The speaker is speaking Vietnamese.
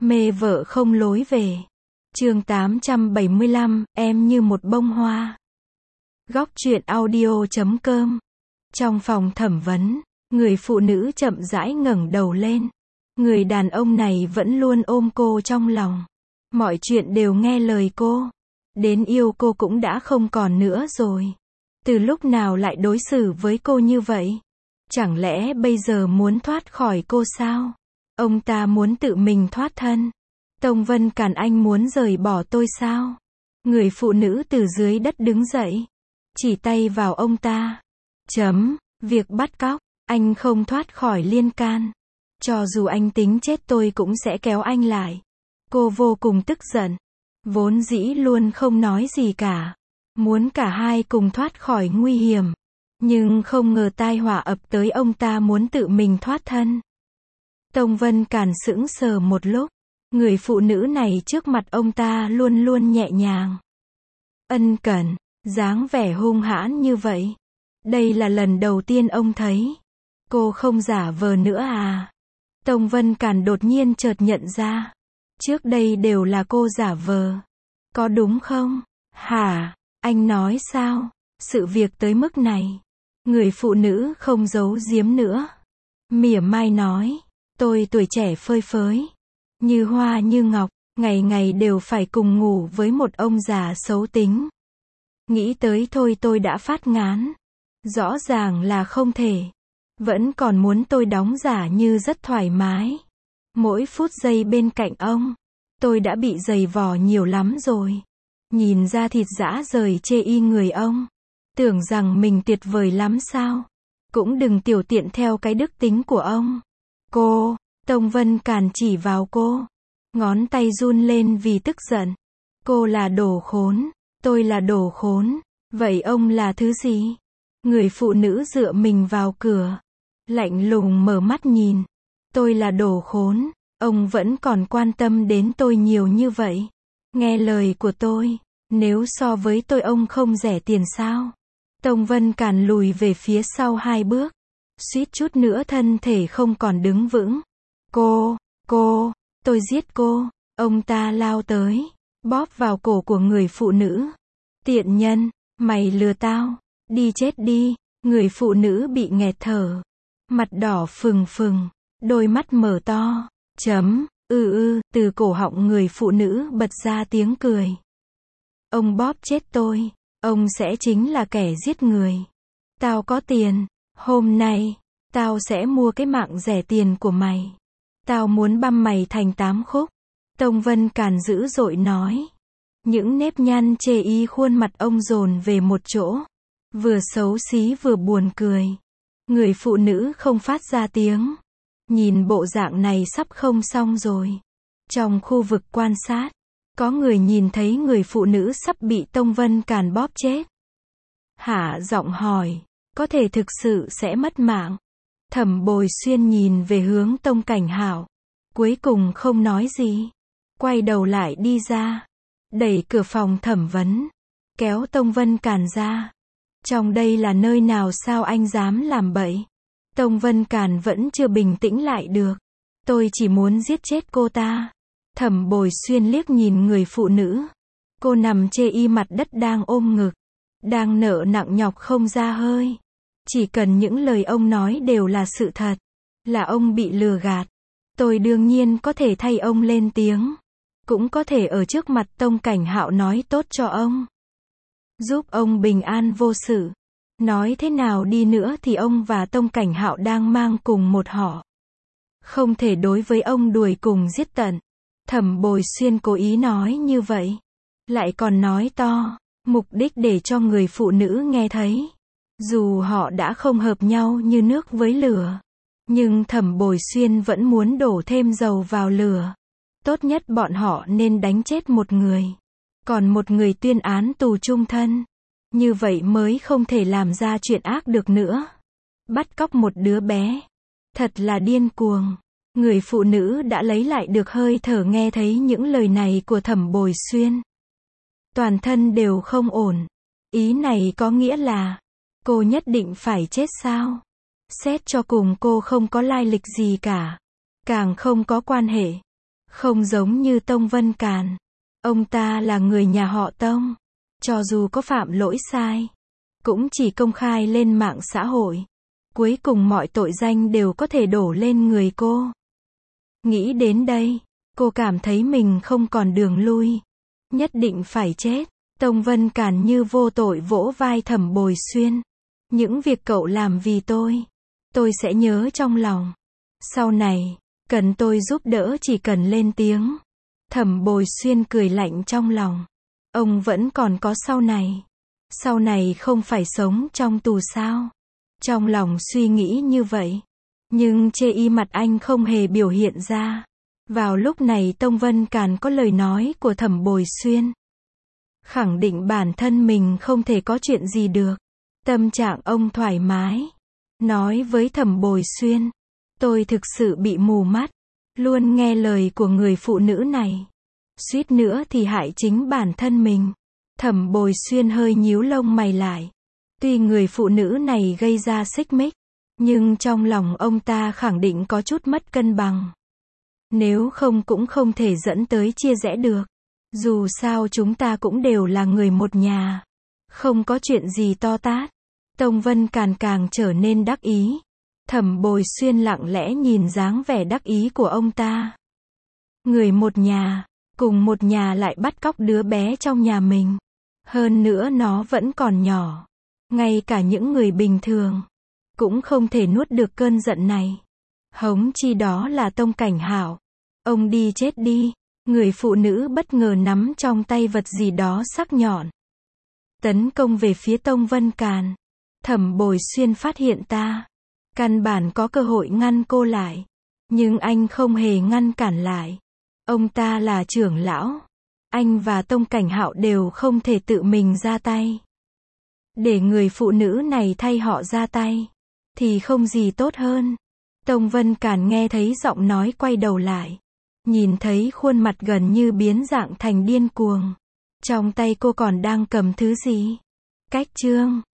Mê vợ không lối về. Chương 875, em như một bông hoa. Góc truyện audio.com. Trong phòng thẩm vấn, người phụ nữ chậm rãi ngẩng đầu lên. Người đàn ông này vẫn luôn ôm cô trong lòng. Mọi chuyện đều nghe lời cô. Đến yêu cô cũng đã không còn nữa rồi. Từ lúc nào lại đối xử với cô như vậy? Chẳng lẽ bây giờ muốn thoát khỏi cô sao? Ông ta muốn tự mình thoát thân. Tông Vân Càn, anh muốn rời bỏ tôi sao? Người phụ nữ từ dưới đất đứng dậy. Chỉ tay vào ông ta. Việc bắt cóc, anh không thoát khỏi liên can. Cho dù anh tính chết tôi cũng sẽ kéo anh lại. Cô vô cùng tức giận. Vốn dĩ luôn không nói gì cả. Muốn cả hai cùng thoát khỏi nguy hiểm. Nhưng không ngờ tai họa ập tới, ông ta muốn tự mình thoát thân. Tông Vân Càn sững sờ một lúc. Người phụ nữ này trước mặt ông ta luôn luôn nhẹ nhàng, ân cần, dáng vẻ hung hãn như vậy. Đây là lần đầu tiên ông thấy. Cô không giả vờ nữa à? Tông Vân Càn đột nhiên chợt nhận ra. Trước đây đều là cô giả vờ. Có đúng không? Hả? Anh nói sao? Sự việc tới mức này. Người phụ nữ không giấu giếm nữa. Mỉa mai nói. Tôi tuổi trẻ phơi phới. Như hoa như ngọc, ngày ngày đều phải cùng ngủ với một ông già xấu tính. Nghĩ tới thôi tôi đã phát ngán. Rõ ràng là không thể. Vẫn còn muốn tôi đóng giả như rất thoải mái. Mỗi phút giây bên cạnh ông, tôi đã bị giày vò nhiều lắm rồi. Nhìn ra thịt rã rời chê y người ông. Tưởng rằng mình tuyệt vời lắm sao? Cũng đừng tiểu tiện theo cái đức tính của ông. Cô, Tông Vân Càn chỉ vào cô. Ngón tay run lên vì tức giận. Cô là đồ khốn. Tôi là đồ khốn. Vậy ông là thứ gì? Người phụ nữ dựa mình vào cửa. Lạnh lùng mở mắt nhìn. Tôi là đồ khốn. Ông vẫn còn quan tâm đến tôi nhiều như vậy. Nghe lời của tôi. Nếu so với tôi ông không rẻ tiền sao? Tông Vân Càn lùi về phía sau 2 bước. Suýt chút nữa thân thể không còn đứng vững. Tôi giết cô. Ông ta lao tới. Bóp vào cổ của người phụ nữ. Tiện nhân, mày lừa tao. Đi chết đi. Người phụ nữ bị nghẹt thở. Mặt đỏ phừng phừng. Đôi mắt mở to. Từ cổ họng người phụ nữ bật ra tiếng cười. Ông bóp chết tôi. Ông sẽ chính là kẻ giết người. Tao có tiền. Hôm nay, tao sẽ mua cái mạng rẻ tiền của mày. Tao muốn băm mày thành 8 khúc. Tông Vân Càn dữ dội nói. Những nếp nhăn chê y khuôn mặt ông dồn về một chỗ. Vừa xấu xí vừa buồn cười. Người phụ nữ không phát ra tiếng. Nhìn bộ dạng này sắp không xong rồi. Trong khu vực quan sát, có người nhìn thấy người phụ nữ sắp bị Tông Vân Càn bóp chết. Hạ giọng hỏi. Có thể thực sự sẽ mất mạng. Thẩm Bồi Xuyên nhìn về hướng Tông Cảnh Hạo. Cuối cùng không nói gì. Quay đầu lại đi ra. Đẩy cửa phòng thẩm vấn. Kéo Tông Vân Càn ra. Trong đây là nơi nào sao anh dám làm bậy? Tông Vân Càn vẫn chưa bình tĩnh lại được. Tôi chỉ muốn giết chết cô ta. Thẩm Bồi Xuyên liếc nhìn người phụ nữ. Cô nằm chê y mặt đất đang ôm ngực. Đang nở nặng nhọc không ra hơi. Chỉ cần những lời ông nói đều là sự thật. Là ông bị lừa gạt. Tôi đương nhiên có thể thay ông lên tiếng. Cũng có thể ở trước mặt Tông Cảnh Hạo nói tốt cho ông. Giúp ông bình an vô sự. Nói thế nào đi nữa thì ông và Tông Cảnh Hạo đang mang cùng một họ. Không thể đối với ông đuổi cùng giết tận. Thẩm Bồi Xuyên cố ý nói như vậy. Lại còn nói to. Mục đích để cho người phụ nữ nghe thấy. Dù họ đã không hợp nhau như nước với lửa. Nhưng Thẩm Bồi Xuyên vẫn muốn đổ thêm dầu vào lửa. Tốt nhất bọn họ nên đánh chết một người. Còn một người tuyên án tù chung thân. Như vậy mới không thể làm ra chuyện ác được nữa. Bắt cóc một đứa bé. Thật là điên cuồng. Người phụ nữ đã lấy lại được hơi thở nghe thấy những lời này của Thẩm Bồi Xuyên. Toàn thân đều không ổn. Ý này có nghĩa là cô nhất định phải chết sao? Xét cho cùng cô không có lai lịch gì cả. Càng không có quan hệ. Không giống như Tông Vân Càn. Ông ta là người nhà họ Tông. Cho dù có phạm lỗi sai, cũng chỉ công khai lên mạng xã hội. Cuối cùng mọi tội danh đều có thể đổ lên người cô. Nghĩ đến đây, cô cảm thấy mình không còn đường lui. Nhất định phải chết. Tông Vân Càn như vô tội vỗ vai Thẩm Bồi Xuyên. Những việc cậu làm vì tôi sẽ nhớ trong lòng. Sau này, cần tôi giúp đỡ chỉ cần lên tiếng. Thẩm Bồi Xuyên cười lạnh trong lòng. Ông vẫn còn có sau này. Sau này không phải sống trong tù sao? Trong lòng suy nghĩ như vậy. Nhưng chê y mặt anh không hề biểu hiện ra. Vào lúc này Tông Vân Càn có lời nói của Thẩm Bồi Xuyên. Khẳng định bản thân mình không thể có chuyện gì được. Tâm trạng ông thoải mái. Nói với Thẩm Bồi Xuyên. Tôi thực sự bị mù mắt. Luôn nghe lời của người phụ nữ này. Suýt nữa thì hại chính bản thân mình. Thẩm Bồi Xuyên hơi nhíu lông mày lại. Tuy người phụ nữ này gây ra xích mích, nhưng trong lòng ông ta khẳng định có chút mất cân bằng. Nếu không cũng không thể dẫn tới chia rẽ được. Dù sao chúng ta cũng đều là người một nhà. Không có chuyện gì to tát. Tông Vân Càn càng trở nên đắc ý. Thẩm Bồi Xuyên lặng lẽ nhìn dáng vẻ đắc ý của ông ta. Người một nhà, cùng một nhà lại bắt cóc đứa bé trong nhà mình. Hơn nữa nó vẫn còn nhỏ. Ngay cả những người bình thường cũng không thể nuốt được cơn giận này. Hống chi đó là Tông Cảnh Hạo. Ông đi chết đi. Người phụ nữ bất ngờ nắm trong tay vật gì đó sắc nhọn. Tấn công về phía Tông Vân Càn. Thẩm Bồi Xuyên phát hiện ta. Căn bản có cơ hội ngăn cô lại. Nhưng anh không hề ngăn cản lại. Ông ta là trưởng lão. Anh và Tông Cảnh Hạo đều không thể tự mình ra tay. Để người phụ nữ này thay họ ra tay. Thì không gì tốt hơn. Tông Vân Càn nghe thấy giọng nói quay đầu lại. Nhìn thấy khuôn mặt gần như biến dạng thành điên cuồng. Trong tay cô còn đang cầm thứ gì? Cách chương